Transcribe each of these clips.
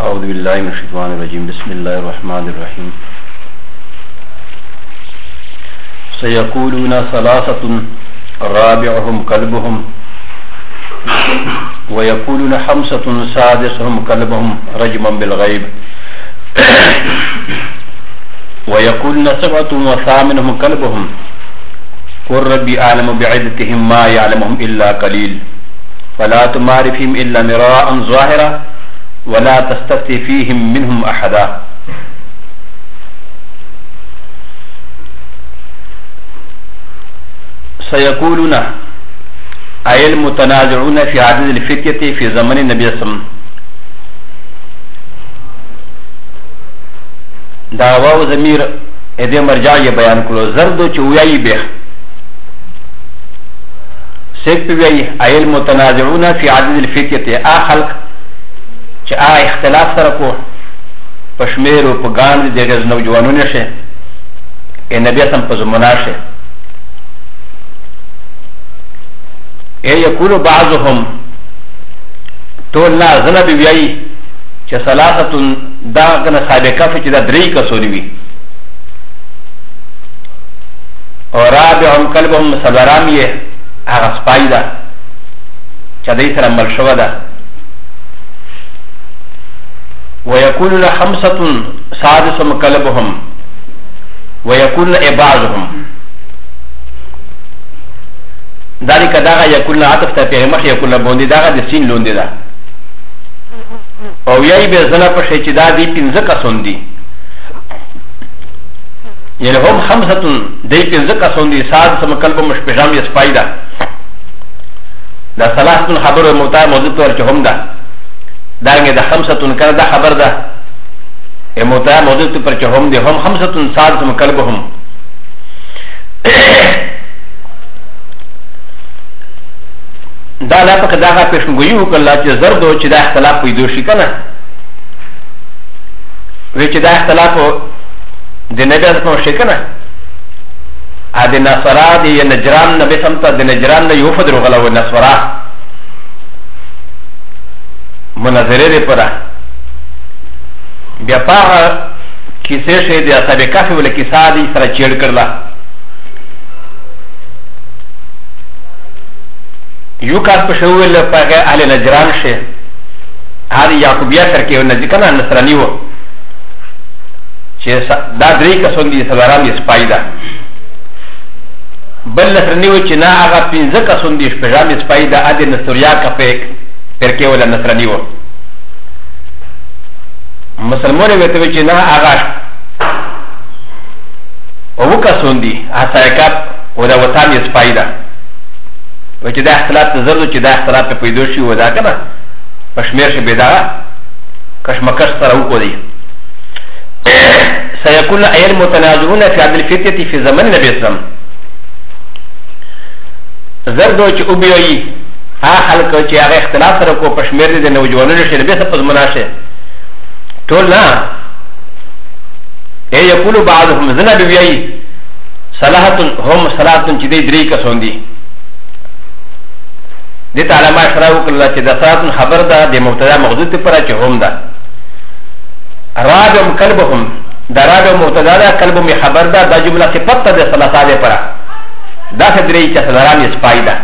أعوذ بالله من الشيطان الرجيم بسم الله الرحمن الرحيم سيقولون ثلاثة رابعهم كلبهم ويقولون خمسة سادسهم كلبهم رجما بالغيب ويقولون سبعة وثامنهم كلبهم قل ربي أعلم بعدتهم ما يعلمهم إلا قليل فلا تمار فيهم إلا مراء ظاهرا ولا تستفتي فيهم منهم أحدا سيقولون أي المتنازعون في عدد الفتية في زمن النبي صلى الله عليه وسلم دعواو ضمير ادي مرجع یہ بیان کرو زردو چویائی بیخ سیک پیویائی أي المتنازعون في عدد الفتية خلق چې اختلاف سره کو پشمیر او پګان دي دغه نوجوانونه شه نبی سم په زمانه شه یقول بعضهم تولنا زنب ویای چې ثلاثه دا کنه سابقه چې دا درې کسوري وي او رابعهم کلبهم سلورام یې هغه سپایدا چې دې سره مل شو ده ويقولون خمسة سادسهم كلبهم ويقولون إبازهم ذلك داغا يقولون عطف تفهمش يقولون بوندي داغا دي سين لوندي دا او يأي بزنا پشه چه دا دي پنزكا سوندي يعني هم خمسة دي پنزكا سوندي سادسهم كلبهم مشپشام يسپاي دا دا ثلاثة خبر موتا موضوع ورچه هم دا دارنگه دا خمسطن کنه دا خبر دا موتا موضوع تو پر چه هم دی هم خمسطن سادسم کلبهم دا لا پاک داغا پیشنگویی وکلا چه زردو چه دا اختلاف پیدوشی کنه وی چه دا اختلاف دی نبی از پوشی کنه دی نصرا دی نجران نبی سمتا دی نجران نا یوفد رو غلو نصرا مناظره دی پرا بیا پاها کسی شه دی اصحاب کافی ولی کسا دی سر چیڑ کرلا یو کاس پشویل پاگه اهل نجران شه هاری یعقوبیه کرکه و نزدیکانا نصرانی و چه دا دری کسون دی سلاران دی سپایی دا بل نصرانی و چه نا آغا پینزه کسون دی شپجام دی سپایی دا ادی نصریا کفه پرکه ولا نصرانی و مسلمون ویتوی چه نا آغاش و وکسون دی احسایکات و دا وطان دی سپایی دا و چه دا اختلاف تزردو چه دا اختلاف پیدوشی و دا کنا پشمیرش بیدا کشمکش سراوکو دی سيكون أي المتنازعون في عدل الفتية في زمن النبي صلى الله عليه وسلم زردو چه اوبیوی خلق چې هغه اختلاف سره کو پشمیر دي د نوجوانانو شي به څه پزمنا شي ټول نه یقول بعضهم زنا بيوي صلاحت هم صلات چې دې درې کسون دي د تعالی ما شراو کله چې د صلات خبر ده د مبتدا مغذوب پر چې هم ده رابم کلبهم درابه مبتدا ده کلبهم خبر ده د جمله صفت ده صلات ده پر دا درې چې صلات یې فائدہ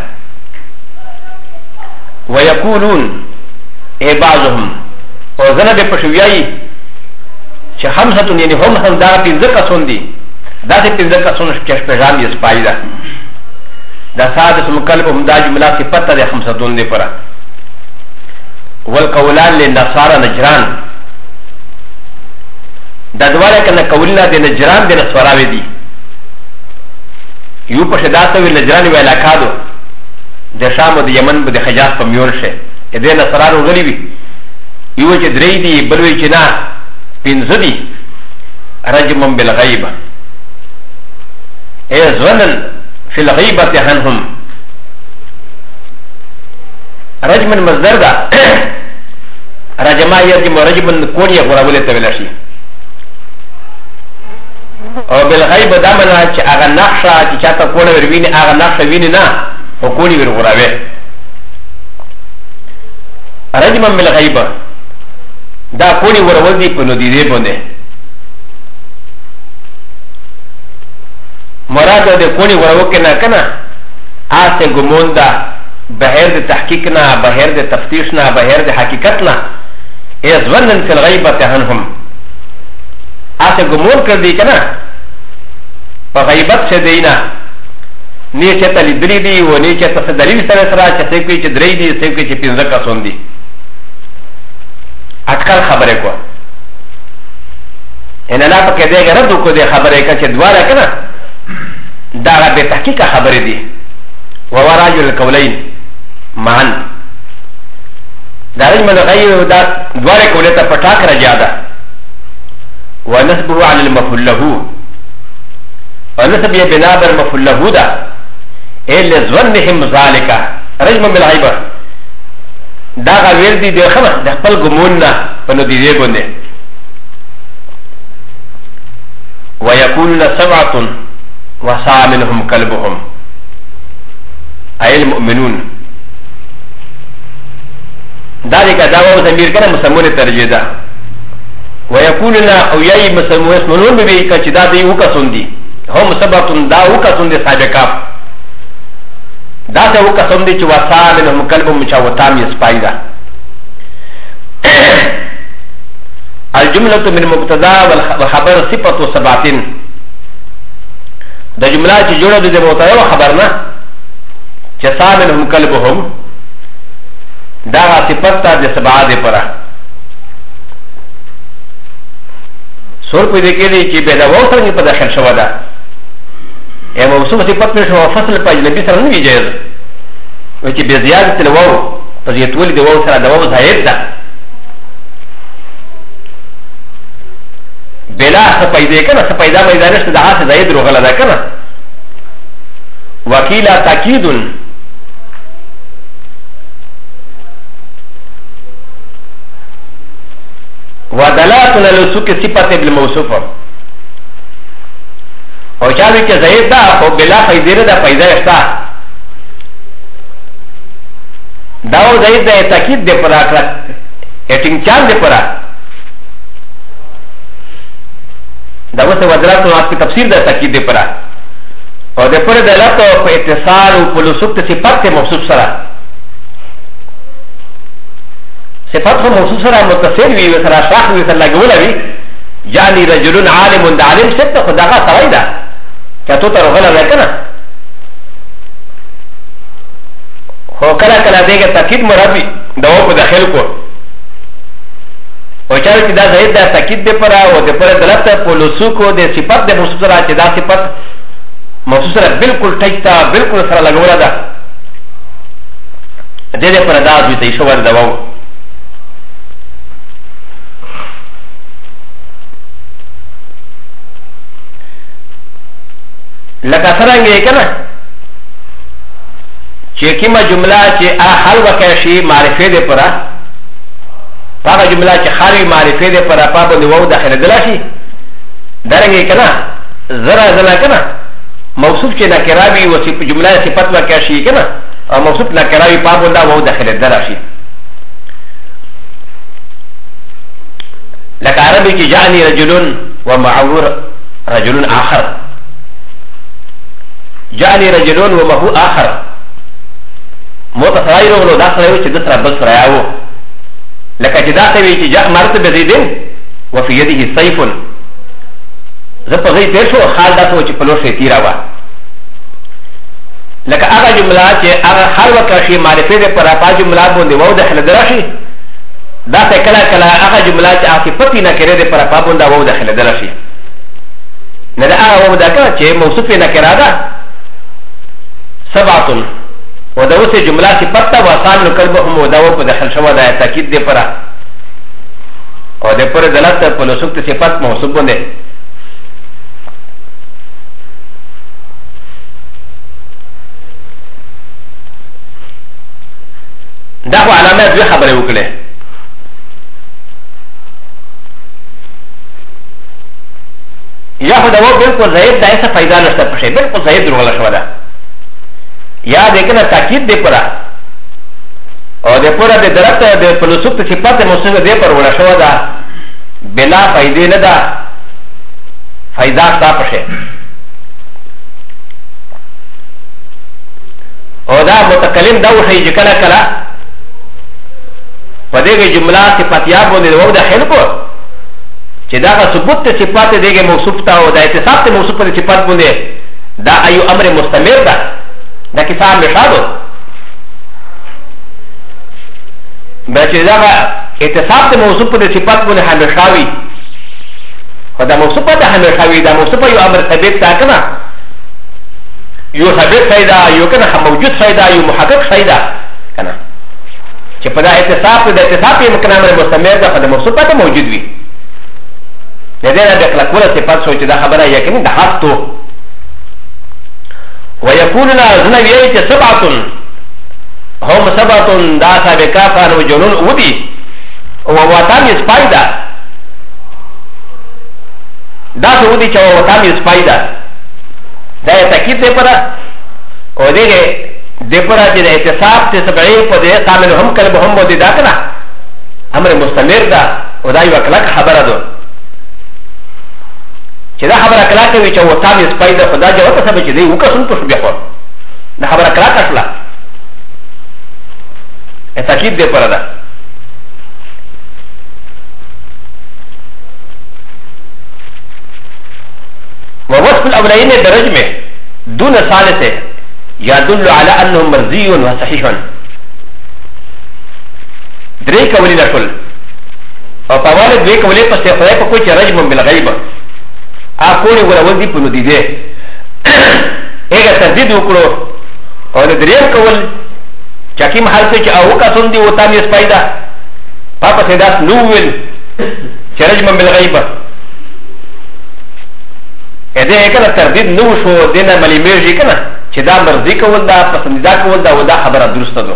ويقولون اي بعضهم وزنا بپشویای چې خمسه یعنی هم دا پنځه کسون دي دا پنځه کسون چې پیغام یې سپایدا دا ساده مکلف هم دا جمله صفته ده خمسه دون دي پره والقولان للنصارى نجران دا دواړه کنه قولنا د نجران د نصاراوي دي یو په شداته ویل نجران ویلا کادو د شام او د یمن به د حجاز په میون شه د نصرانو غلی وي یو چې درې دي بل وی چې نه پنځه دي رجم بالغیب ای ظنن فی الغیبه عنهم رجم مصدر ده رجما یرجم رجم کونیه غراولې ته ویل شي او بالغیب دا معنا چې هغه نقشه چې چاته کونه ورویني هغه نقشه ویني نه وكوني بالغرابه رجما من الغيبه دا کونی ورول دی په نو دی دی باندې مراد د کونی ورو کنه کنه آسه ګمون دا بهر د تحقیق نه بهر د تفتیش نه بهر د حقیقت نه از ونن فی الغیبت عنهم آسه ګمون کړ دی کنه په غیبت سے دینا نه چې تل دلی دی و نه چې تاسو دلیل سره سره چې څه کوي چې درې دی څه کوي چې پنځه کسون دي اټکل خبره کو ان لا پکې دې رد کو دې خبره کا چې دواړه کنه دا به تحقیق خبره دي ووراج القولين معا دا رجم الغير دا دواړه کوله ته پټاک راځي دا ونسبه على المفعول له ونسب بنا بر المفعول له دا الا ظنهم ذلك رجم بالغيبه دا غویر دی دی خمه د خپل ګمون نه په نو دی دی باندې ويكون سبعه وسع منهم كلبهم اي المؤمنون ذلك دعوه ضمير كان مسمون ترجيدا ويكون او يي مسمون بي كچدا دي وكسون دي هم سبعه دا وكسون دي سابقا دا ته وکسم دي چې وسال نه مکلبم چا وتام يسپایدا الجمله من مبتدا والخبر صفه سبعتين دا جمله چې جوړه د مبتدا او خبر نه چې سال نه مکلبهم دا صفته د سبعه ده پره سور په دې کې دي چې به دا وسره په داخل شو ده ا موصوف صفت نشو فصل په اجنبي سره نه جایز و چې به زیادت الواو په دې ټول دی واو سره د واو زائد ده بلا سپیدې کنه سپیدا مې دانشته د هغه زائد روغله ده کنه وکیلا تاکید ودلالة للسوق صفة بالموصوف او چاوی که زید دا خو بلا فیدیر دا پیدا اشتا داو زید دا تاکید دی پرا ایٹنگ چان دی پرا داو سے وزرات و آپ کی تفسیر دا تاکید دی پرا او دی پر دلاتو پا اتصال و پلوسوک تی صفت مخصوص سرا صفت خو مخصوص سرا متصل وی و سرا شاخ وی سر لگولا وی یعنی رجلون عالم دا عالم شد خو داغا سوائی دا که تو تا روغلا لیکنه خو کلا کلا دیگه تاکید مرابی دواو پا داخل کو و چاوی که دا زهید دا تاکید دی پرا و دی پرا دلتا پا لسوکو دی صفت دی مخصوص را چه دا صفت مخصوص را بلکل تجتا بلکل سر لگولا دا دی دی پرا دا ازوی تایشو ور دواو لکه څنګه کنه چې کومه جمله چې حل وکړي شي معرفه ده پره هغه جمله چې خالي معرفه ده پره په باندې وو داخله دلاشي درنګ کنه زرا کنه موصوف چې نکراوي او چې جمله صفت وکړي شي کنه او موصوف نکراوي په باندې وو داخله دلاشي لکه عربي کې جاني رجل ومعور رجل آخر جاني رجلون ومهو آخر متصاير ولو داخل يوجد دسر بس رياو لك جدا سوي جاء مرت بزيدين وفي يده سيف زب غي تيشو خال داسو چه پلوش تيرا وا لك اغا جملات چه اغا حال وكاشي معرفه ده پر اپا جملات بونده وو دخل دراشي دا سه کلا کلا اغا جملات چه آخي پتی نکره ده پر اپا بونده وو دخل دراشي نده اغا وو دکا چه موصوف نکره ده سبعة ودوس جملة صفتا وصال كلبهم ودو قد دخل شوى دا تاكيد دي پرا او دي پر دلت پلوسوك صفات موصوب بنده دا خو علامات دوی خبره وکړه یا خو دا و بالکل ضعیف دا ایسا فایده نشته پشه بالکل ضعیف دروغله شوه ده یا دیکنه تاکید دی پرا او د پورا د درته د فلسفه ته صفات موصوفه دی پر ولا شو ده بلا فائدې نه ده فائدہ تا پشه او دا متکلم دا وشي چې کله کله په دې جمله صفاتیا باندې وو د خلکو چې دا ثبوت ته صفات دیګه موصوف تا او د اتصاف ته موصوف په صفات باندې دا ایو امر مستمر ده دا کیسه مشابه بچ دا اتصاف ته موصوف په صفات باندې همیشاوي دا موصوف ته همیشاوي دا موصوف یو امر ثابت تا کنه یو ثابت فائدہ یو کنه موجود فائدہ یو محقق فائدہ کنه چې په دا اتصاف د اتصاف یو کنه امر مستمر ده په موصوف ته موجود وي د دې نه د کلکوله صفات سوچ دا خبره یقیني ده حقته ويكون الذين سبعة هم سبعة دا سابقات وجنون ودي وواتان يسفايدا دا سودي چا وواتان يسفايدا دا تاكيد دي پرا او دي پرا جي دا اتصاب تي سبعي پا دي قامل هم كلب هم ودي دا كنا امر مستمر دا و دا يو اكلاك خبره دو چې دا خبره کلاکه وي چې وتام یې سپایده خدا جواب څه به چې دی وکړم په بیا خو دا خبره کلاکه شوه تاکید دی پر ده ووصف الاولين برجمه دون ثالثه يدل على انه مرضي وصحيح دري كولي لكل او طوال دري كولي پس خدای په کوئی رجم بالغیب اكوني ولا ودي پنو دي دي اگه تردید وکړو او د دریم کول چاکی محل سے چا اوکا سن دی وطام یس پایدا پاپا سیداس نوویل چرج من بالغیب اده اکنا تردید نو شو دینا ملی میرجی کنا چه دا مرضی کول دا پسندیدا کول دا و دا خبر درست دو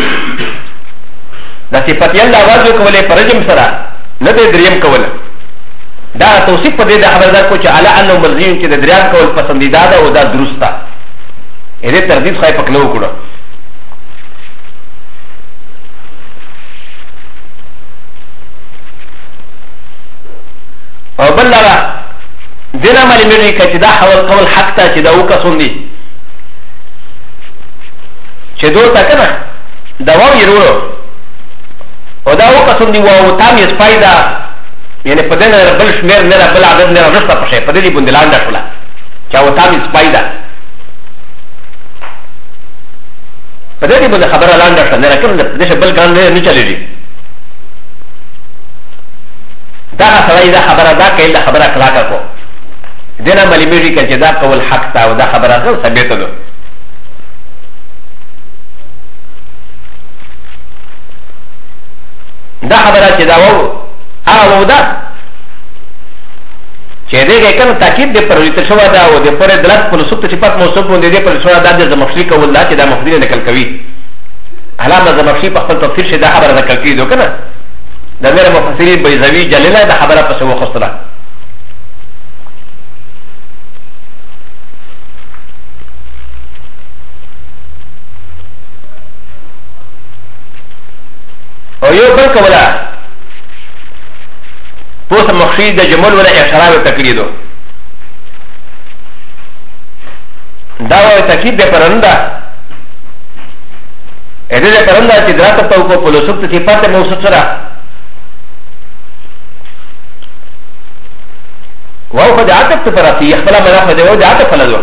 دا صفتی اللہ آوازو کولی پرجم سرا نده دریم کول دا توصیف پا ده خبر دا کو چه علا انو مرضیون چه دا دریم کول پسندیدا دا و دا درست دا اده تردید خواهی پک نو کرو او بل لگا دینا مالی میری که چه دا حول قول حق تا چه دا اوکا سندی چه دو تا کنه دا واوی رو او دا اوکا سندی واو تامی اسپای دا یعنی پده نره بل شمیر نره بل عدد نره رشتا پشه پده دی بندلان دا شولا چه او تامی اسپای دا پده دی بند خبر لان دا شولا نره کنه پدهش بل گان نره نچلی دی دا سړی دا خبره دا کوي دا خبره کلاکه کو دنه ملي میږي چې دا کول حق تا او دا خبره غو ثابت ده دا خبره چې دا وو هغه دا چې دې کنه تاکید دې پر ویته شو دا او دې پر دلت په لسوت چې پات موصوف مونږ دې پر شو دا د مخشي کول دا چې دا مخدي نقل کوي علامه د مخشي په خپل تفسیر شه دا خبره نقل کوي دوه کنه دا میرا مفسرین بیزوی جلیله دا خبره پس وخستلا او یو بل کولا پوس مخشید جمل ولا اشراو تقلیدو دا وای تاکید ده پرنده اده ده پرنده چې درات ته کو پلوسوب ته پته موصوف سره وهو قد عاطف تفراتي يخبر من أخذ وجه عاطف فلدو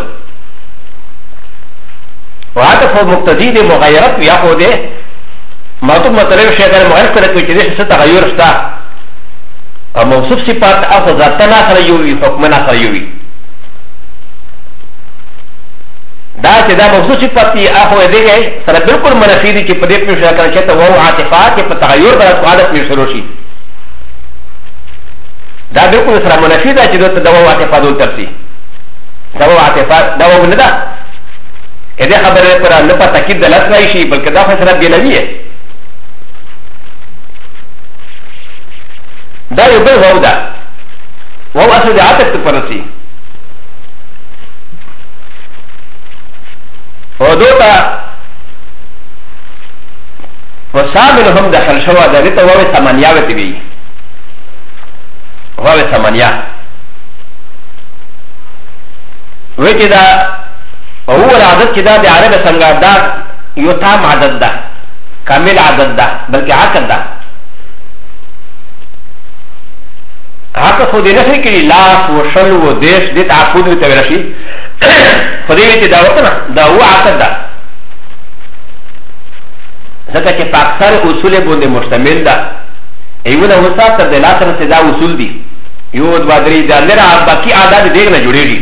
وعاطف مقتضي دي مغايرات ويأخذ دي معطوب مطلب شيء غير مغير كده كي تديش ستغير شتا موصوف صفات أخذ ذاتنا آخر يوي حكمنا آخر يوي دا چې دا موصوف صفات أخذ دي سره بالکل منفي دي چې په دې په شکل کې چته وو عاطفات چې په تغير برات عادت می شروع شي دا بالکل سره منفي ده چې دوی دوا عاطفه دول ترسي دوا عاطفه دوا نه ده اې دې خبره پر نه په تاکید دلت راشي بلکې دا فسره بيلوي دا یو بل وو ده وو اصل د عاطفه پرسي او دوتا وسامنهم دخل شوا دا ريتا ووي ثمانيا وتبي ووي ثمانيا وكي دا هو العدد كده دي عربي سنگا دا يتام عدد دا كامل عدد دا بلکه عقد دا عقد خو دي نسي كري لاس وشل وديش دي تعقود وتورشي خديوي دا وطنا دا هو عقد دا ځکه چې په اکثر اصول باندې مشتمل ده ایونه وسات تر د لاس سره دا اصول دي یو د بادری د لره باقي عادت دې نه جوړیږي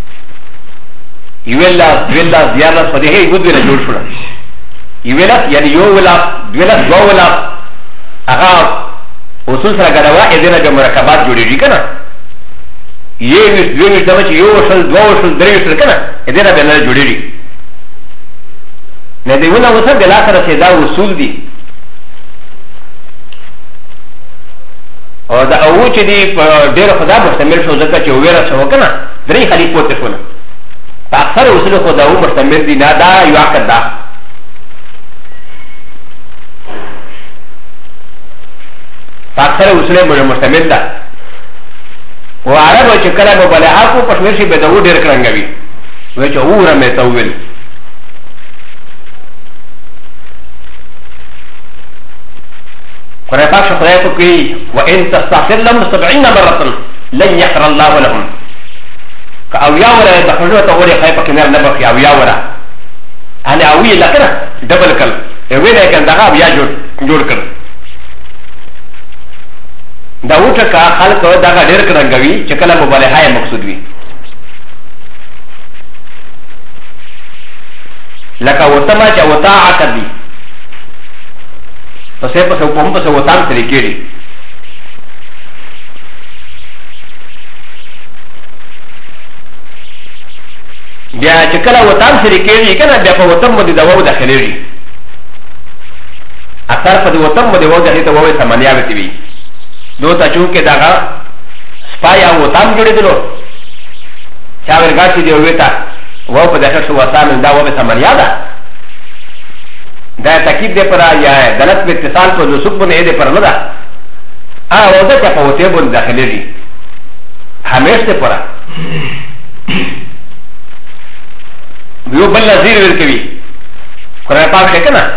یولا ویلا زیاده صدیه یو دې نه جوړ شو یولا یعنی یو ولا ویلا دو ولا هغه اصول سره غواړي دې نه د مرکبات جوړیږي کنه یو دې د یو وشل دو وشل درې وشل کنه دې نه به نه جوړیږي ن د یونا وسط د لاخره چې دا اصول دي او دا او چې دی ډېر خدا مشتمل شو ځکه چې ویره شو کنه درې خلی پوتې شو نه په اکثر اصول خدا او مشتمل دي نه دا یو عقد ده په اکثر اصول مشتمل ده او عربو چې کله مبالغه کو پښمیر شي به دا و ډېر کړنګوي وای چې اوره مې توول قرآن پاک خدای کو کوي وان تستغفر لهم 70 مره لن يغفر الله لهم او یا ولا دخلوا تقول خايف كنار نبخ او یا ولا انا اوي لكنا دبل كل وين كان دغا بیا جوړ کړ دا وټه کا خلق دغه ډېر کړنګوي چې کله مبالغه مقصود وي لکه وتما چې وتا عقد دي پسې پسې کوم پسې وتام سره کېږي بیا چې کله وتام سره کېږي کنه بیا په وتم باندې دا وو داخليږي اثر په وتم باندې وو داخلي ته وو ثمانیا وتی وي دوته چونکه داغه سپایا وتام جوړېدلو چا ورګاټي دی وېتا وو په داخل شو وتام دا وو ثمانیا ده دا تاکید دے پر یا دلت میں اتصال پر جو سکھ بنے دے پر نہ دا وہ دا کیا پوتے بن داخلے دی ہمیش دے پرا یو بل نظیر ورکوی قرآن پاک ہے کنا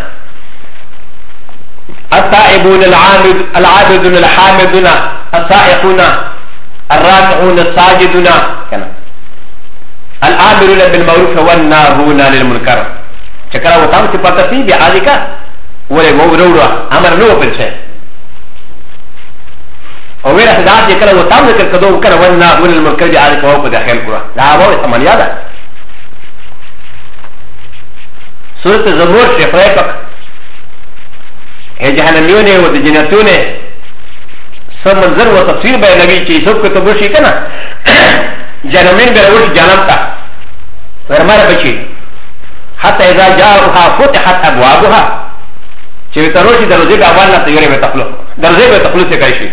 التائبون العابدون الحامدون السائقون الراكعون الساجدون کنا الآمرون بالمعروف والناهون عن المنكر چکر وتام چې پته سي بیا اځي کا ولې مو وروړو امر نو پېښه او ویره صدا چې کله وتام ذکر کدو کړه ونا ول المنکر دي اځي کو په داخل کړه دا وو ثمانیا ده سورۃ زمور شفای پک جهنميونه او د جنتونه سم منظر او تفسیر به نبی چې څوک ته وشي کنه جنمین به وشي جنت تا ورمره بچي حتى إذا جاءوها فتحت أبوابها شيء تروشي دروزي بأولنا تيوري بتخلو دروزي بتخلو سكايشي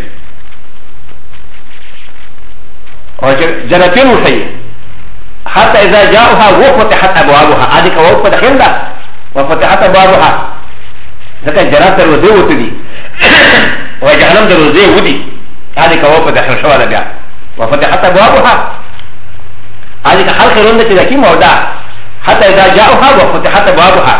وجنتين وشي حتى إذا جاءوها وفتحت أبوابها هذه كواب فتحين ده وفتحت أبوابها ذكا جنات دروزي وتدي وجهنم دروزي ودي هذه كواب فتحين شو هذا بيع وفتحت أبوابها هذه كحلق رندة تذكي موضع حتى إذا جاءوها وفتحت أبوابها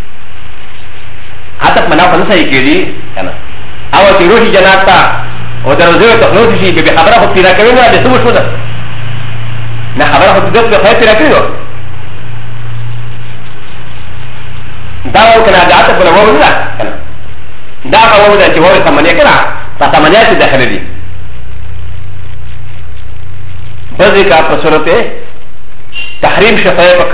حتى منافع نسائي كيدي أو تروحي جناتا ودروزي وتخلوصي شيء بخبره خطيرا كوينو هذا سوى شو ده نا خبره خطيرا بخير كوينو داو كنا جاءت فلا وو لا دا وو ده چې وو ثمانية كنا فثمانية تدخل دي بذي کا پسورته تحریم شفایق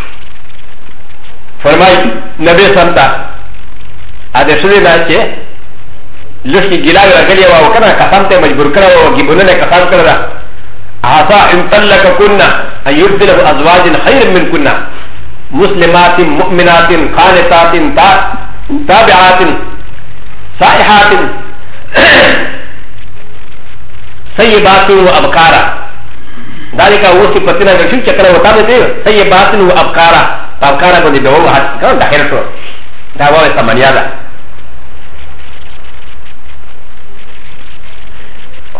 فرمای نبی سمتا اده شوی دا چې لشي ګلاوی راغلی و کنه قسم ته مجبور کړو او ګبونه قسم کړو عسى ان طلق كنا ان يبدل ازواج خير من كنا مسلمات مؤمنات قانتات تابعات صائحات سيبات وابكارا ذلك هو صفتنا غشي چکر وتا دې سيبات وابكارا ابكارا باندې به وه کړه داخل شو دا وایي ثمانیا ده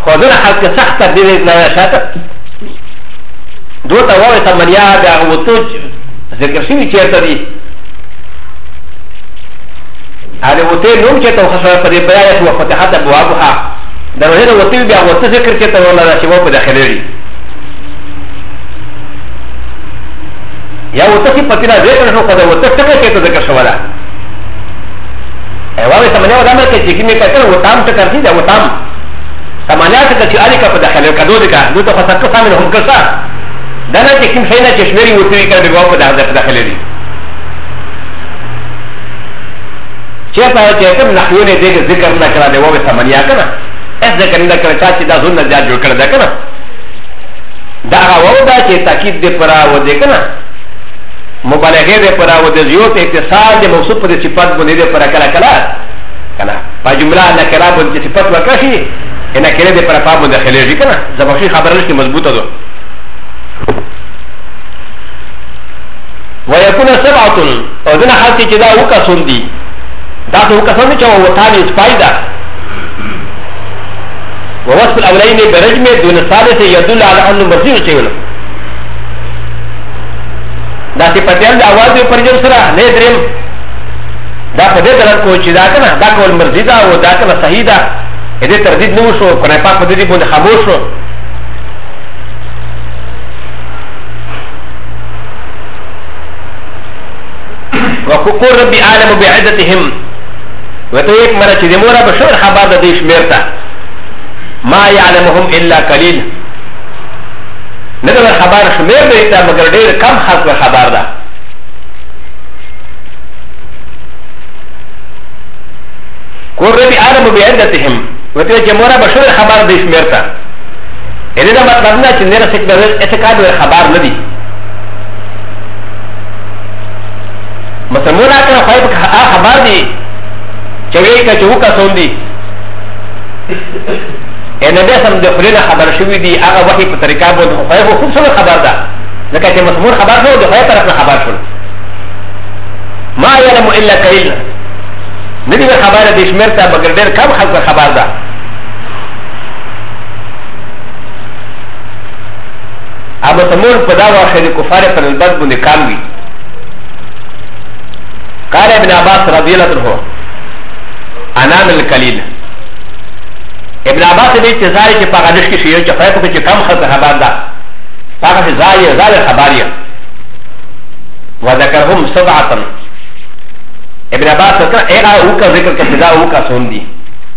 خودنا حق سخت دې نه شاته دوته وای سمنیا دا وته ذکر شي چیرته دي هذا وته نوم چې توخه سره په دې بیان او فتحات ابوابها دروازه وته بیا وته ذکر چې ته ولا چې و په داخله لري یا وته چې پتینا ذکر شو خدای وته څنګه چې ته ذکر شو ولا ایواله سمنیا دا مې چې کیمه کړه و تام ته کوي دا و تام سمنیا ته چې الی کا په داخله کډو دې کا نو ته فسکه سامنے هم کړه دا نه چې کوم شي نه چې شمري وته کړه به په داخله لري چېرته چې کوم نحوونه دې ذکر نه کړه دی و سمنیا کنه اس ذکر نه کړه چې دا زونه ځا جوړ کړه دا کنه دا هغه دا چې تاکید دې پرا و دې کنه مبالغه دې پرا و دې زیوت اتصال دې موصوف په صفات باندې دې پرا کلا کلا کنه په جمله نه کلا باندې صفات وکړي ان کله دې پرا په باندې خلېږي کنه زبشي خبره لري مضبوطه ده ويكون سبعه او دنا حالتي چې دا وکاسون دي دا ته وکاسون چې و تاني فائدہ ووصف الاولين برجم دون الثالث يدل على انه مصير شيء دا چې پتیان د اواز پر جن سره نه دریم دا په دې ډول کو چې دا کنه دا کول مرضی دا او دا کنه صحیح ده دې تردید نه وشو کنه په دې باندې خاموش شو وقول ربي عالم بعدتهم وتويك مرة چې مورا بشور خبر د دې شمیرتا ما يعلمهم الا قليل نظر خبر شمیر دیتا مگر دیر کم خلق خبر ده کور ربی عالم بعدتهم وتوی چې مورا بشور خبر د شمیرتا یعنی دا مطلب نه چې نیر سک د اعتقاد خبر نه دي مسلمان اکر خواهی پا خبر دی چوئی که چوو کسون دی نبی اسم دی خلینا خبر شوی دی آغا وحی پا طریقہ بود خواهی خو خوب سوی خبر دا لکه چه مسلمان خبر شو دی خواهی طرف خبر شو ما یعلم الا قلیل ندی به خبر دی شمرتا مگر دیر کم خلق خبر دا اب مسلمان پا دا واقع دی کفار پر البد بندی کام وی قال ابن عباس رضي الله عنه انام القليل ابن عباس دې چې زاري چې په غدش کې شي چې په کې کم خلک خبر ده هغه زاري خبريه وذكرهم سبعه ابن عباس څنګه هغه او کا ذکر کې دا او کا سون دي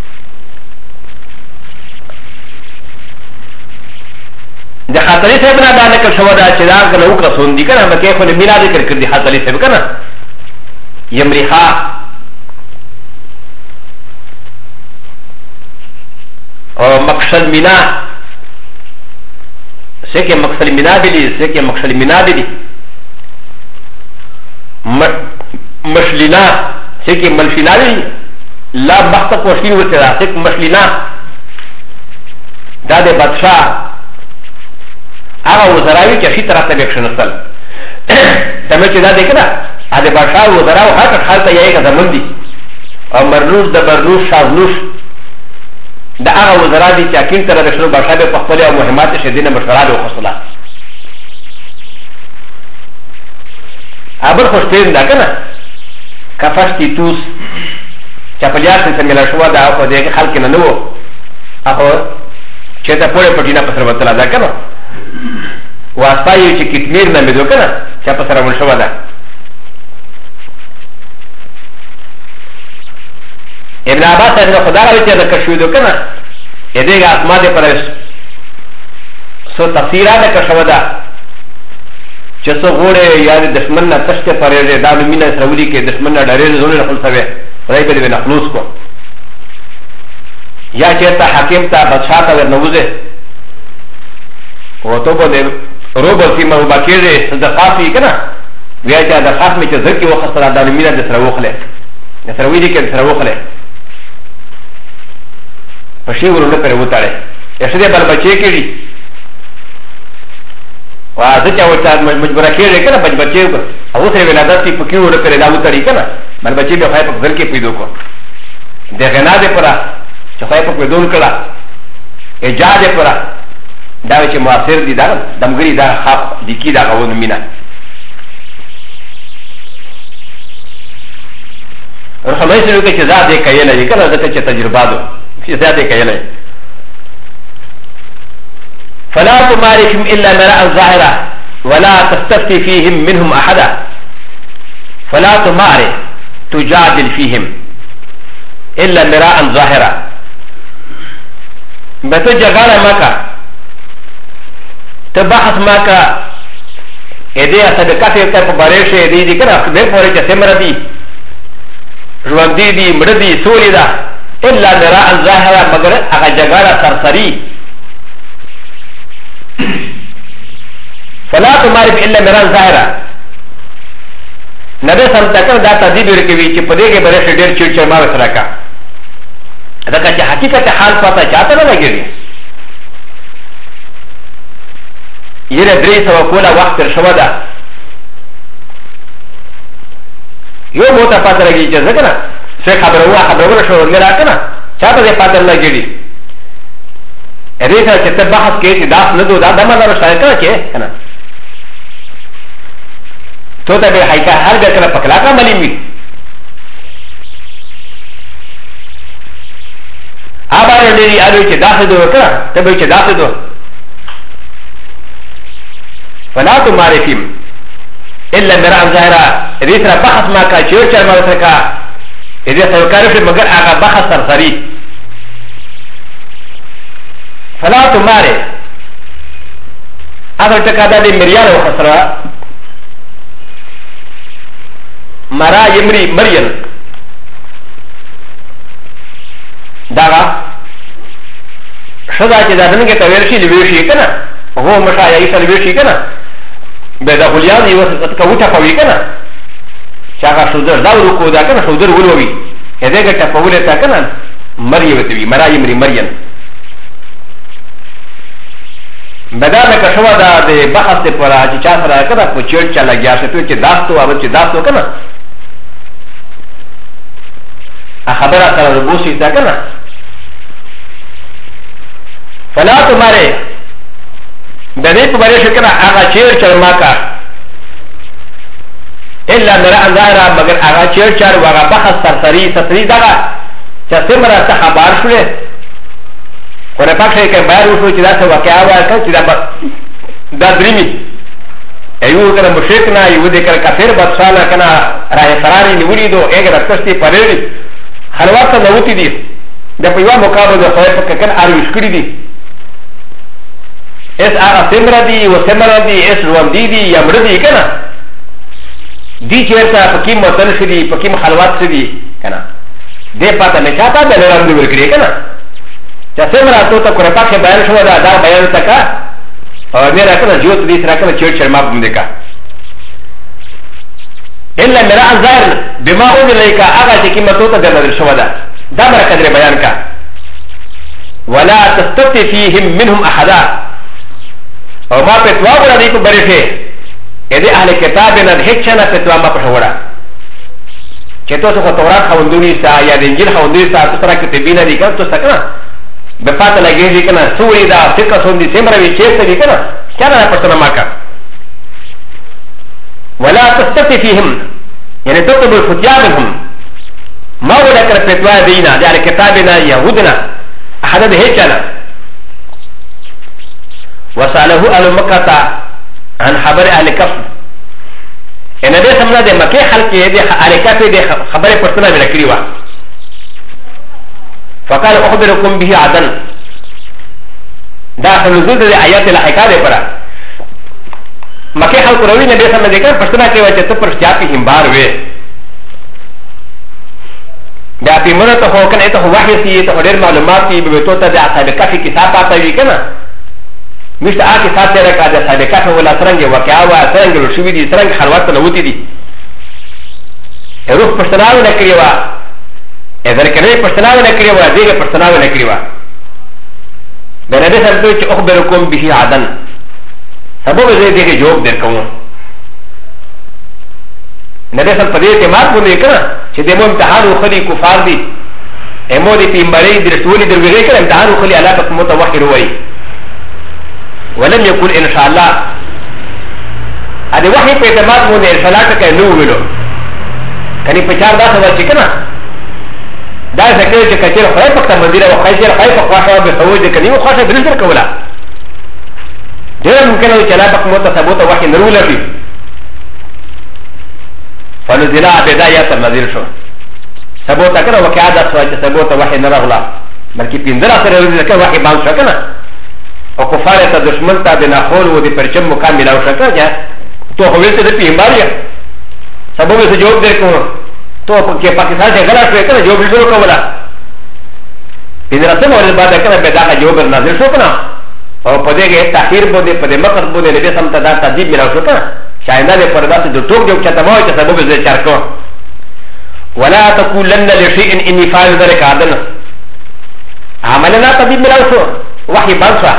د خاطري صاحب نه باندې کې شو دا چې دا او کا سون دي کنه مکه خو نه میلا ذکر کړی خاطري صاحب کنه يمريخا او مقصد منا سيكي مقصد منا بلي سيكي مقصد منا بلي مشلنا سيكي ملشنا بلي لا بخت قوشين وترا سيك مشلنا دا دي بادشاہ اغا وزراوي كشي طرح تبيكشن اصل تمچ دا دي كده هذا بادشاہ وزراو حق حالتا يأيك زمن دي او مرنوش دا برنوش شازنوش دا اغا وزرا دي چاكين ترى بشنو بادشاہ بے پخپلي او مهمات شدين مشورات او خصلا ابر خوشتين دا كنا كفاش تيتوس چاپليار سے ملا شوا دا او دے خلق نہ نو اخو چتا پورے پټینا پسر وتلا دا كنا واسپایي چې کتمیر نه مدو كنا چا پسر ون شوا دا ابن عباس نے خدا را وچ ذکر شو دو کنا ادے گا اسما دے پر سو تفسیرہ نے کشوا دا چسو غوڑے یا دشمن نہ تشت پرے دے دالو مینا سرولی کے دشمن نہ ڈرے زون نہ خلصوے رای بل بن خلوص کو یا چتا حاکم تا بادشاہ تا نوزے وہ تو بنے روبل سی مو باکیرے صدقاتی کنا ویا چا د خاص میں چ زکی و خسرا دالو مینا دے سروخلے سرولی کے سروخلے پشیور نه پر وتاړي اسده بل بچي کړي واځه چا وتا مجبور کړي کنه بچي او سره ولادت په کیو نه پر دا وتاړي کنه بل بچي به خای په غر کې پیدو کو د غنا دې پرا چې خای په پیدون کړه اجازه پرا دا چې موثر دي دا دمګری دا خاص دي کی دا غوونه مینا رحمه سره کې چې زاده کایله دي کنه دته چې تجربه ده چې زاده کایله فلا تمارهم الا مرأ ظاهرا ولا تستفتي فيهم منهم احدا فلا تماري تجادل فيهم الا مرأ ظاهرا بتو جگاله مکا تبحث مکا اده صدقه ته په بارشه دي دي کنه به پورې چې سمره دي ژوندې دي مړه دي سولې ده الا مرأ ظاهرا مگر هغه جگاله سرسری فلا تمارب الا مرأ ظاهرا نبي سم تکر دا تدبیر ورکوي چې په دې کې بره ډېر چیر چیر ما وسره کا دا چې حقیقت حال پتا چاته نه لګي یره درې سو کوله وخت تر شو ده یو موته پاتره لګي چې ځکه نه څه خبره شو نه راکنه چاته دې پاتره لګي دې سره چې ته بحث کې چې داس نه دوه دا دمه نه شایکه کې کنه تو ته به حقیقت هر ګر پکلا کا ملي وي ابا دې اړو چې داسې دوه کړه ته به چې داسې دوه فلا تمارفهم الا مرأ ظاهرا دې سره بحث ما کا چې چر ما سره کا دې سره کار مگر هغه بحث سرسری فلا تماري هذا التكاد دي مريان وخسرا مرا يمري مريم داغا شدا چې دا دنګه تویرشي لويشي کنه هو مشا یې سره لويشي کنه به دا خلیان یو څه کوټه کوي کنه چې هغه شودر دا ورکو دا کنه شودر ولوي هداګه ټپوله تا کنه مريم وتوي مرا يمري مريم بدا میں کشوا دا دے بحث دے پورا چی چا سرا کنا پو چیڑ چلا گیا شتو چی داستو آبا چی داستو کنا خبرہ سرا ربوسی تا کنا فلا تمہارے بدے پو بارے شکنا آغا چیڑ چل ماکا الا میرا اندارا مگر آغا چیڑ چل واغا بحث سرسری سسری داغا چا سمرا تا خبار شوئے ولكن پاکشای که بیان وشو چې دا څه واقعا وکړه چې دا درېمي ایو کنه مشرک نه یو دې کړه کافر بدساله کنه راي فراري نیولې دو اګه راکستي پرېړي خلوات نه وتی دي د په یو مقابله د خیر په کنه اړ وشکړي دي اس هغه سمرا دي او سمرا دي اس روان دي دي یا مړ دي کنه دي چیرته پکې متل شدي پکې خلوات شدي کنه دې پاته نه چاته د لرم دی ورکړي کنه چې سمرا ته ته کړه پاکه بیان شو دا بیان تکا او دې راکنه جوت دې سره کنه چیر شرما باندې کا الا مرا ظاهر بما هو الیک هغه چې قیمته ته درنل شو دا مرکز بیان کا ولا تستطيع فيهم منهم احدا او ما پتوا وړه دې په برېشه دې اهل کتاب نه هیڅ نه پتوا ما په وړه چې تاسو خو تورات خوندونی سا یا د انجیل خوندونی سا تاسو را کتابینه دي کنه تاسو کنه بفاته لګېږي کنه سوري دا فقه سوندي سمره وی چیرته دي کنه کنه پښتنه ماکا ولا تستطيع فيهم يعني تطلب الفتيا منهم ما ولا كره فتوى دينا دي على كتابنا يهودنا احد هيكلا وساله اهل مكه عن خبر اهل كف ان دې سمنا د مکه خلک دې اهل كف دې خبره پښتنه ویل کړی و فقال اخبركم به عدن داخل نزول دې آیات الحکایه پره مکه خلک روي نه دې سم دې کړ پښتنه کې و چې ته پر چاپی همبار وې دا په مونږ ته هو کنه ته وحی سي ته ډېر معلومات دي به تو ته د اصحاب کفي کتاب پاتې وي کنه مشته آکه ساتي راکا د اصحاب کفي ولا څنګه واقعا وا څنګه شوې دي څنګه خلوت ته وتی دي روح پښتنه نه کړی و اذر کنه پښتنه نه کړی و دې پښتنه نه کړی و د نبی صلی الله علیه وسلم چې اخبرکم به عدن سبب دې کې جواب درکوم نبی صلی الله علیه وسلم په دې اعتماد باندې کړه چې د مو امتحان خو دي کفار دي امو دي پیمبري درستولي دروغي كده امتحان وخلي الله پاک متوحي روي ولم يقول ان شاء الله ادي وحي په اعتماد مو دي صلاه کې نو ویلو کني په چار دا څه چې کنه دا څنګه چې کچیر خای په مدیره او خیر خای په خواشه به سوي دي کني او خاصه درسر کولا ډېر ممکن وي چې الله پاک مو ته ثبوت وحي نرول لري فنزل بدايه النذير شو ثبوت کړه وکړه دا څه چې ثبوت وحي نه راغلا بلکې پیندرا سره ورته کې وحي باندې شو کنه او کفار ته دشمن ته د ناخول و د پرچم مکمل او شکه چې تو هو ته د پیمباریا سبب څه جواب درکو تو په پاکستان څخه غلا شو کنه جواب شروع کولا پیندرا سره ورته بعد کنه به دا جواب نازل شو کنه او په دې کې تاخير بده په دې مقصد بده له دې سم ته دا تدبیر ملاو شو کنه شاینه له پردا ته د ټوک جو چته وای چې سبب زه چارکو ولا تقولن لشيء اني فاعل ذلك عدنا عملنا تدبیر ملاو شو وحي بانسا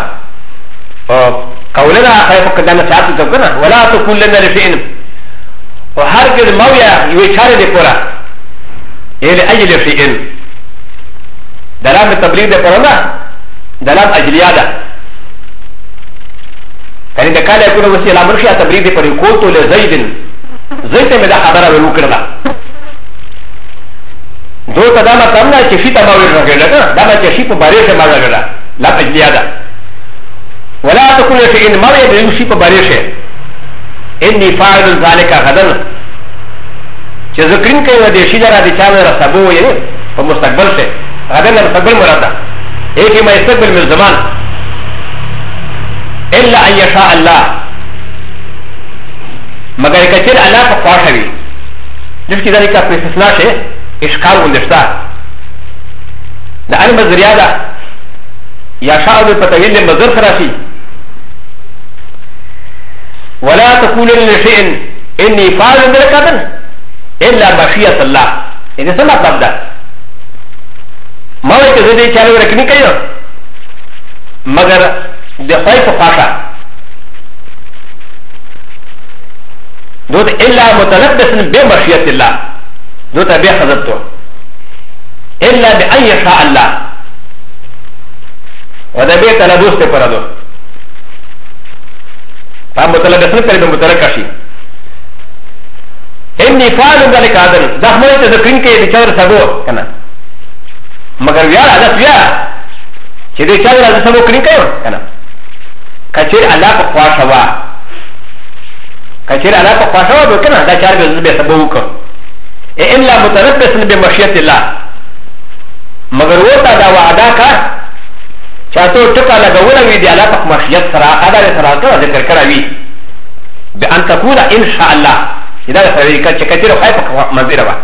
قولنا خير فقدنا ساعات تكنا ولا تقولن لشيء وهرجل مويا يشار لكورا الى اجل شيء دلام التبريد لكورونا دلام اجليادا كان اذا كان يكون وسيله مرشيه تبريد فريقوت لزيد زيد من خبر وكرلا دو تداما تمنا تشيتا ما ويرغلا داما تشيتا باريش ما ويرغلا لا اجليادا ولا تقول شيء ما يمشي بباريش اني فاعل ذلك غدا جذكرين كي ودي شجره دي چاله رسبو يعني په مستقبل سے غدا مستقبل مراد ہے کہ ما يستقبل من زمان الا ان يشاء الله مگر کچر الله په خواښوي جس کی ذلك په استثناء سے اشکال ولستا دا ان مزریاده يشاء بتویل مصدر فراسي ولا تقولن لشيء اني فاعل ذلك الا مشيئه الله اذا سمع قبضه ما وجه زي چالو رکھنی کيو مگر د خيف خاصه دوت الا متلبس بمشيئه الله دوت به حضرته الا بان يشاء الله وده به تلبس ته پردو فمتلبسن كلمه متلكشي اني فاعل ذلك عدل دخمه تذكرين كي بشار سبو كنا مگر ويا هذا ويا چې دې چا راځي سبو کړی کنه کچیر الله په خواښوا کچیر الله په خواښوا به کنه دا چار به سبو وکړه الا متلبسن بمشيئه الله مگر وتا دا وعده کا چاته ټکا لګول وی دی الله په مشیت سره ادا سره کا ذکر کړی به ان تقول ان شاء الله دا سره چې کچره خای په منځره وا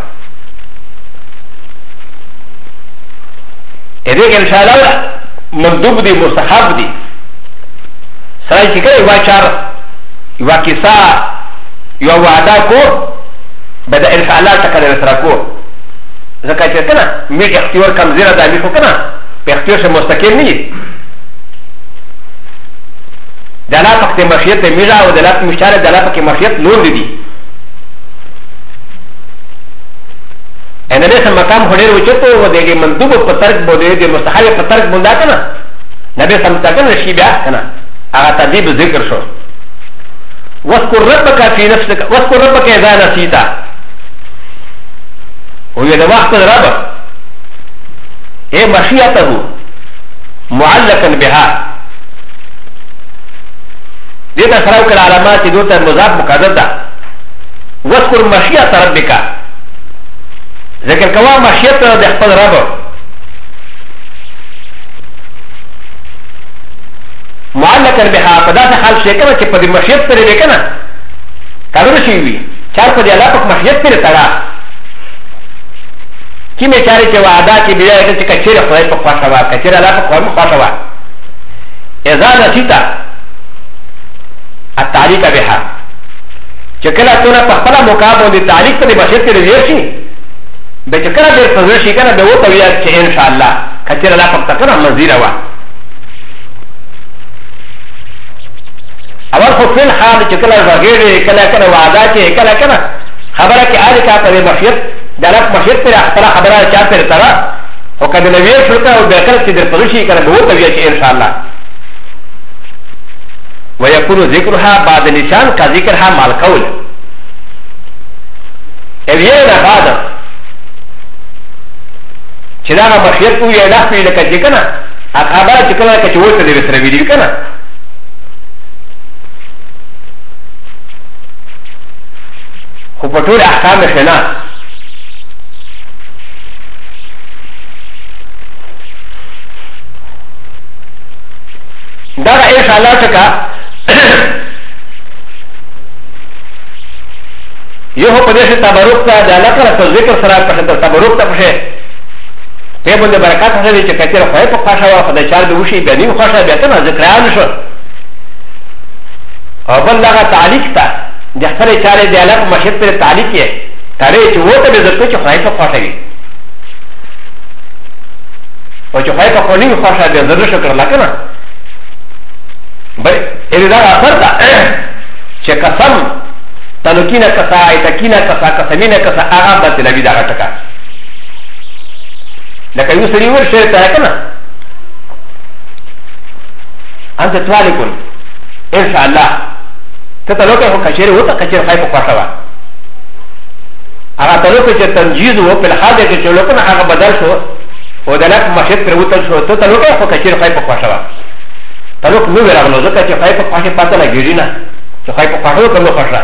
اې دې ان شاء الله مندوب دی مستحب دی سره چې کوي واچار یو کیسه یو وعده کو به دا ان شاء الله ټکا سره کو ځکه چې کنه می اختیار کم زیره دا می خو کنه په اختیار سے مستقل نہیں دلات کی مشیت میرا اور دلات مشار دلات کی مشیت لون دی اننے سے مقام ہونے وچتو وہ دے گے مندوب پترک بودے دے مستحب پترک بندا کنا نبی سمتا کنا شیبا کنا اغا تدیب ذکر شو واذكر ربك في نفسك واذكر ربك اذا نسيت وهي ده وقت رب ايه مشيئته معلقا بها ديتا سراوك العلامات دوتا مضاف مقدر ده واذكر مشيئة ربك ذكر كوا مشيئة ده خپل رب معلقا بها فدا سے حال شي کنه چې په دې مشیت سره دې کنه کارونه شي وي چار په دې الله په مشیت سره تړا کی مې چاري چې وعده کې بیا چې کچېره خدای په خواښه وا کچېره الله په خواښه وا اذا نسيتا التعليق بها چې کله ته په خپل مقابله دي تعليق په دې مشیت سره دې شي به چې کله دې په شي کنه به وته ویا چې ان شاء الله کچېره الله په تکره مزيره وا اول خو فل حال چې کله وغیرې کله کله وعده کې کله کله خبره کې اړ کا په مشیت دلت مشیت پر خپل خبره چا پر ترا او کله نو ویر شو ته او بهتر چې در پرشي کنه به وته وی چې ان شاء الله ويكون ذكرها بعد نشان كذكرها مع القول ايوه بعد چې دا مخیر کو یې لاس پیل کړي کنه اخبار چې کله چې وته دې سره ویډیو کنه خو په ټول احکام شنه دا ان شاء الله څخه یو په دې څخه تبرک ته د الله تعالی په ذکر سره په تبرک ته پښه په باندې برکات سره چې کثیر خو په خاصه وا خدای چار به وشي به نه خوښه به ته ذکران شو او بل دا تعلیق ته د خپل چارې د الله په مشهد پر تعلیق یې ترې چې وته به ذکر چې خدای په خوښه وي او چې خدای په خو نه خوښه به زړه شکر لکنه ا ل ا اثر دا چې قسم تلوکینا کسا ایتکینا کسا قسمینا کسا هغه باطلوي دا ټکا لکه یو سړي ورشه ته کنه انت توالکون ان شاء الله ته تلوکه هو کچره وته کچره خای په پښوا هغه تلوکه چې تنجیز وو په حاله کې چې لوکنه هغه بدل شو او د لک مشهد پر وته شو ته تلوکه هو کچره خای په پښوا تلوک نو ورغلو ځکه چې خای په پښه پاتې لګیږي نه چې خای په پښو کوم خوښه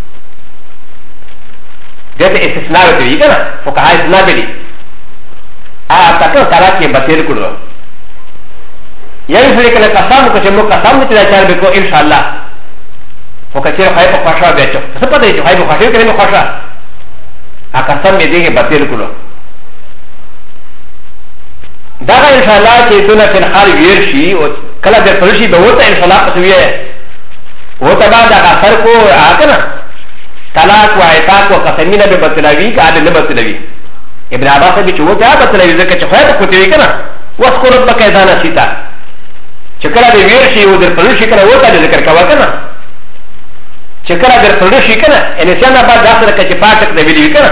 دته استثناء دی کنه فقها استثناء دی تاکہ سارا کے بطیر کڑو یہی سڑے کل قسم کو چمو قسم نے چلا چار بکو انشاءاللہ وہ کچیر خواہ پا خوشا بیچو سب پتہ ہے جو خواہ پا خوشا کرے میں خوشا قسم میں دے گے بطیر کڑو داغا انشاءاللہ چی تو نا فی الحال ویر شی کلا در پرشی بہتا انشاءاللہ پسوی ہے وہ تبا داغا سر کو آکنا طلاق و عطاق و قسمینہ بے بطلوی کا آدھے نبطلوی ابن عباس بھی چوہو کیا بطلوی ذکر چخواہ پا کتوی کنا واسکو رب قیدانا سیتا چکرا دے ویر شی و در پرشی کنا وہ تا ذکر کوا کنا چکرا در پرشی کنا انسان آباد داخل رکا چی پاٹک دے ویلیوی کنا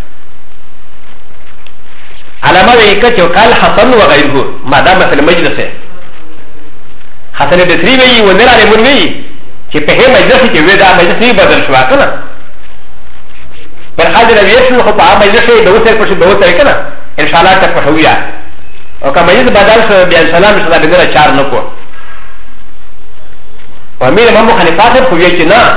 علامہ وی کچھ وقال حسن و غیره مادام مثل مجلس ہے حسن بسری وی و نرا لمن وی چی پہے مجلسی چی ویدہ مجلس نہیں بدل شوا کنا پر حاضر ویشو خو پا مجلس ہے دو سر پرشی بہت ہے کنا انشاءاللہ تک پشویا اور کا مجلس بدل شو بیان سلام شدا بندر چار نکو و امیر امام خلیفہ سے خویے چی نا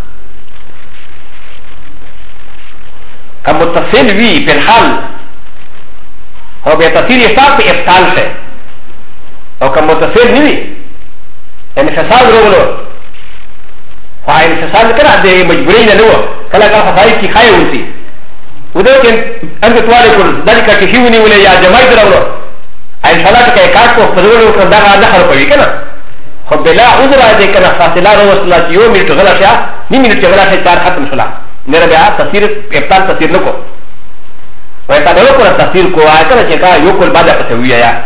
کا متصل وی پر حال او بیا تفسیر افطار په افطال شه او کوم متصل نیوي انفصال وروغلو خو انفصال کړه د مجبورۍ نه نو کله کله خدای کی خای وسی ودا کې انت تواره کول دلته کې شیونی ولې یا جماعت راوړو ان شاء الله کې کاټ کو فزولو کړه دا نه خبر کوي کنه خو بلا عذر دې کنه فاصله وروسته یو منټ غلا شه نیم منټ غلا شه چار ختم شولا نه بیا تفسیر افطار تفسیر نکو و ت ا د ل ك ر تفسير كو اكل شكا يوكل بعد فتويا يا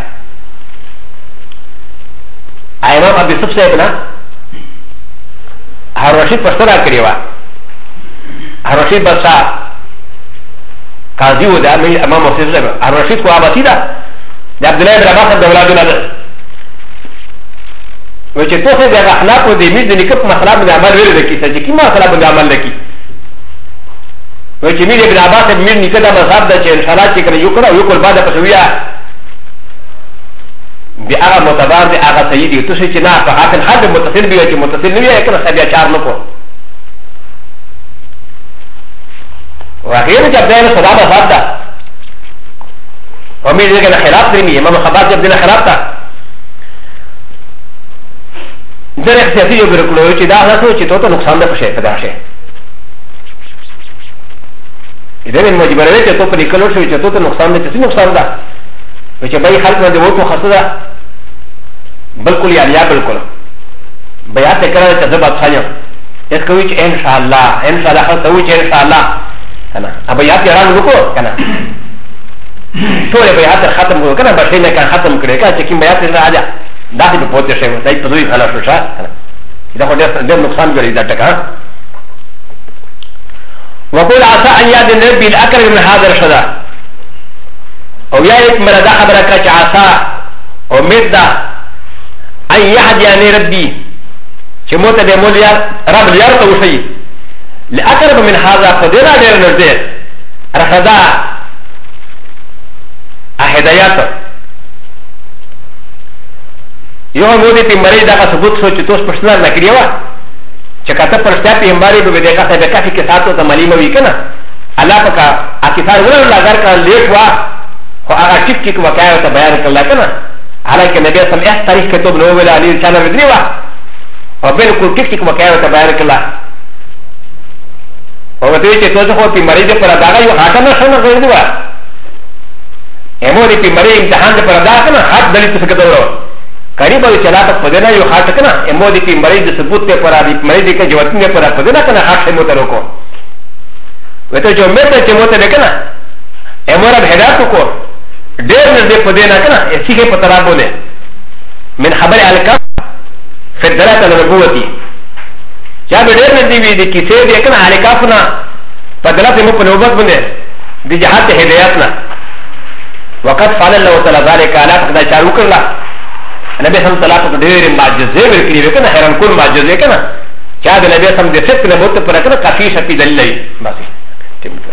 امام ابي يوسف صاحبنا هرشيد پشترا كريوا هرشيد بسا قاضي ودا امام ابي يوسف هرشيد كو اباتي دا عبد الله بن عباس دولادنا وچ تو سے دا اخلاق و دي ميد نکپ مسئلہ بن عمل ویل دکی سچ کی مسئلہ بن عمل دکی وچ میر ابن عباس میر نکدا مذهب دا چې انشاءالله چې کله یو کړه یو کول بعد پسویا بیا هغه متبار دی هغه صحیح دی تو چې نه په حاصل حد متصل دی چې متصل نه وي کنه سبیا چار نه کو واخیر چې عبد الله صدا مذهب دا او میر دغه خلاف دی امام خباب جب دغه خلاف تا درخ سیاسی یو ګرکلو چې دا هڅه چې ته نقصان نه پښه پیدا شي إذا من مجبرات يتوقع لكلور شو يتوقع نقصان ده تسمى نقصان ده ويجبأي خلق من دموته خاصة بالكل يعني يا بالكل بيات تكرار تزبط ثانية يتكويش إن شاء الله إن شاء الله خلق تويش إن شاء الله كنا أبيات يران لكو كنا شو بيات الختم لكو كنا بشينا كان ختم كده كنا تكين بيات الراجع داخل بپوت شيء ده يتزوي خلاص شو شا كنا إذا هو ده نقصان جري ده تكا وقول عسى أن يأذن ربي الأكرم من هذا الشذا او يا ايك مردا خبرك عسى او مدة ان يهديني ربي شموت بموليا رب اليار توشي لاقرب من هذا فدنا دير نزير رخدا هدايات يوم مودي في مريض का सबूत सोच तो प्रश्न न करिएवा चकाता प्रश्न पे हमारे भी देखा था देखा कि साथ तो मालूम हुई कि ना अल्लाह का आकिफार वो लगा कर लेट हुआ और अगर टिक टिक वकाया तो बयान कर ला ना हालांकि नबी सम इस तारीख के तो नो वाला अली चाला विद्री हुआ और बिल्कुल टिक टिक वकाया तो बयान कर ला और वो तो जो होती मरीज पर दागा यो हाटा ना सुना कर दिया एमोरी पे मरीज इम्तिहान पर दागा ना हाथ दलित से कदो करीब अभी चला तक पदेना यो हाथ कना एमोदी की मरीज सबूत पे पर आदि मरीज के जवतने पर पदेना कना हाथ से मोतरो को वे तो जो मेरे से मोते देखे ना एमोरा भेदात को डेर ने दे पदेना कना ऐसी के पतरा बोले मिन खबर अलका फिर दलात नबुवती क्या डेर ने दी दी किसे देखना अलकाफना पदला से मुख नौबत बने दी जहां हिदायत ना वक़्त फाल अल्लाह तआला ज़ालिक अला तदा चालू करला नबी हम तलाक को ढेर माजज़े बिल्कुल ये कहना हैरान कुल माजज़े कहना क्या नबी हम दे सकते हैं बहुत पर कहना काफी शक्ति दलील है बस